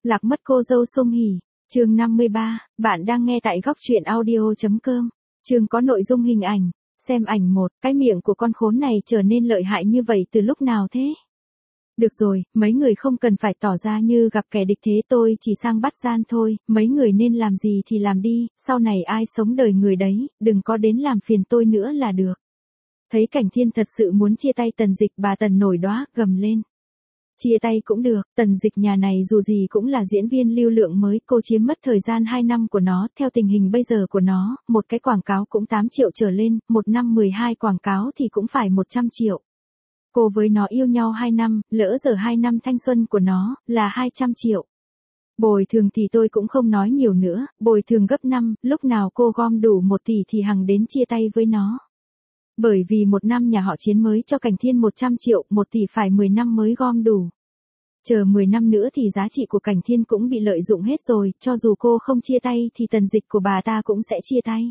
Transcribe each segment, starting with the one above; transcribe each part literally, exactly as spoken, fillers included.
Lạc mất cô dâu Song Hỷ, chương năm mươi ba, bạn đang nghe tại góc truyện audio chấm com. Chương có nội dung hình ảnh, xem ảnh một, cái miệng của con khốn này trở nên lợi hại như vậy từ lúc nào thế? Được rồi, mấy người không cần phải tỏ ra như gặp kẻ địch thế, tôi chỉ sang bắt gian thôi, mấy người nên làm gì thì làm đi, sau này ai sống đời người đấy, đừng có đến làm phiền tôi nữa là được. Thấy Cảnh Thiên thật sự muốn chia tay Tần Dịch, bà Tần nổi đoá, gầm lên. Chia tay cũng được, Tần Dịch nhà này dù gì cũng là diễn viên lưu lượng mới, cô chiếm mất thời gian hai năm của nó, theo tình hình bây giờ của nó, một cái quảng cáo cũng tám triệu trở lên, một năm mười hai quảng cáo thì cũng phải một trăm triệu. Cô với nó yêu nhau hai năm, lỡ giờ hai năm thanh xuân của nó, là hai trăm triệu. Bồi thường thì tôi cũng không nói nhiều nữa, bồi thường gấp năm, lúc nào cô gom đủ một tỷ thì hằng đến chia tay với nó. Bởi vì một năm nhà họ Chiến mới cho Cảnh Thiên một trăm triệu, một tỷ phải mười năm mới gom đủ. Chờ mười năm nữa thì giá trị của Cảnh Thiên cũng bị lợi dụng hết rồi, cho dù cô không chia tay thì Tần Dịch của bà ta cũng sẽ chia tay.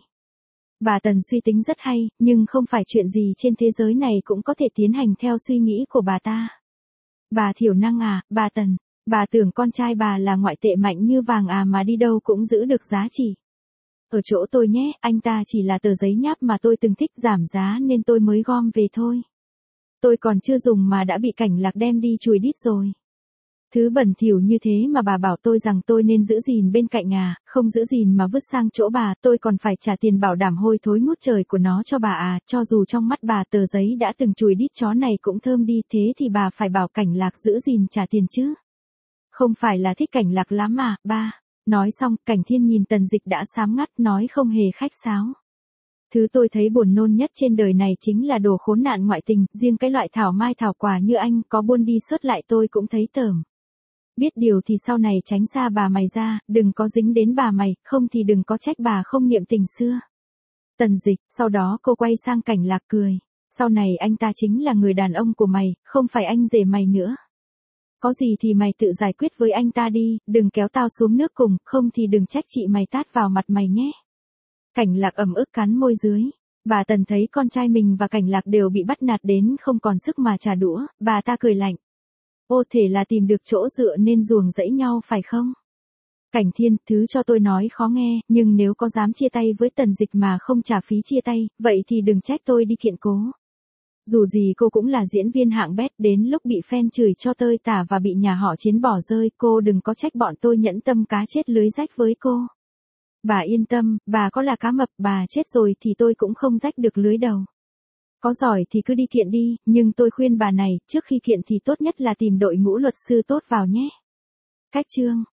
Bà Tần suy tính rất hay, nhưng không phải chuyện gì trên thế giới này cũng có thể tiến hành theo suy nghĩ của bà ta. Bà thiểu năng à, bà Tần, bà tưởng con trai bà là ngoại tệ mạnh như vàng à mà đi đâu cũng giữ được giá trị. Ở chỗ tôi nhé, anh ta chỉ là tờ giấy nháp mà tôi từng thích, giảm giá nên tôi mới gom về thôi. Tôi còn chưa dùng mà đã bị Cảnh Lạc đem đi chùi đít rồi. Thứ bẩn thỉu như thế mà bà bảo tôi rằng tôi nên giữ gìn bên cạnh à, không giữ gìn mà vứt sang chỗ bà, tôi còn phải trả tiền bảo đảm hôi thối ngút trời của nó cho bà à, cho dù trong mắt bà tờ giấy đã từng chùi đít chó này cũng thơm đi, thế thì bà phải bảo Cảnh Lạc giữ gìn trả tiền chứ. Không phải là thích Cảnh Lạc lắm à, ba. Nói xong, Cảnh Thiên nhìn Tần Dịch đã sám ngắt, nói không hề khách sáo. Thứ tôi thấy buồn nôn nhất trên đời này chính là đồ khốn nạn ngoại tình, riêng cái loại thảo mai thảo quả như anh, có buôn đi xuất lại tôi cũng thấy tởm. Biết điều thì sau này tránh xa bà mày ra, đừng có dính đến bà mày, không thì đừng có trách bà không niệm tình xưa. Tần Dịch, sau đó cô quay sang Cảnh Lạc cười. Sau này anh ta chính là người đàn ông của mày, không phải anh rể mày nữa. Có gì thì mày tự giải quyết với anh ta đi, đừng kéo tao xuống nước cùng, không thì đừng trách chị mày tát vào mặt mày nhé. Cảnh Lạc ẩm ức cắn môi dưới. Bà Tần thấy con trai mình và Cảnh Lạc đều bị bắt nạt đến không còn sức mà trả đũa, bà ta cười lạnh. Ô thể là tìm được chỗ dựa nên ruồng rẫy nhau phải không? Cảnh Thiên, thứ cho tôi nói khó nghe, nhưng nếu có dám chia tay với Tần Dịch mà không trả phí chia tay, vậy thì đừng trách tôi đi kiện cố. Dù gì cô cũng là diễn viên hạng bét, đến lúc bị fan chửi cho tơi tả và bị nhà họ Chiến bỏ rơi, cô đừng có trách bọn tôi nhẫn tâm cá chết lưới rách với cô. Bà yên tâm, bà có là cá mập, bà chết rồi thì tôi cũng không rách được lưới đầu. Có giỏi thì cứ đi kiện đi, nhưng tôi khuyên bà này, trước khi kiện thì tốt nhất là tìm đội ngũ luật sư tốt vào nhé. Cách chương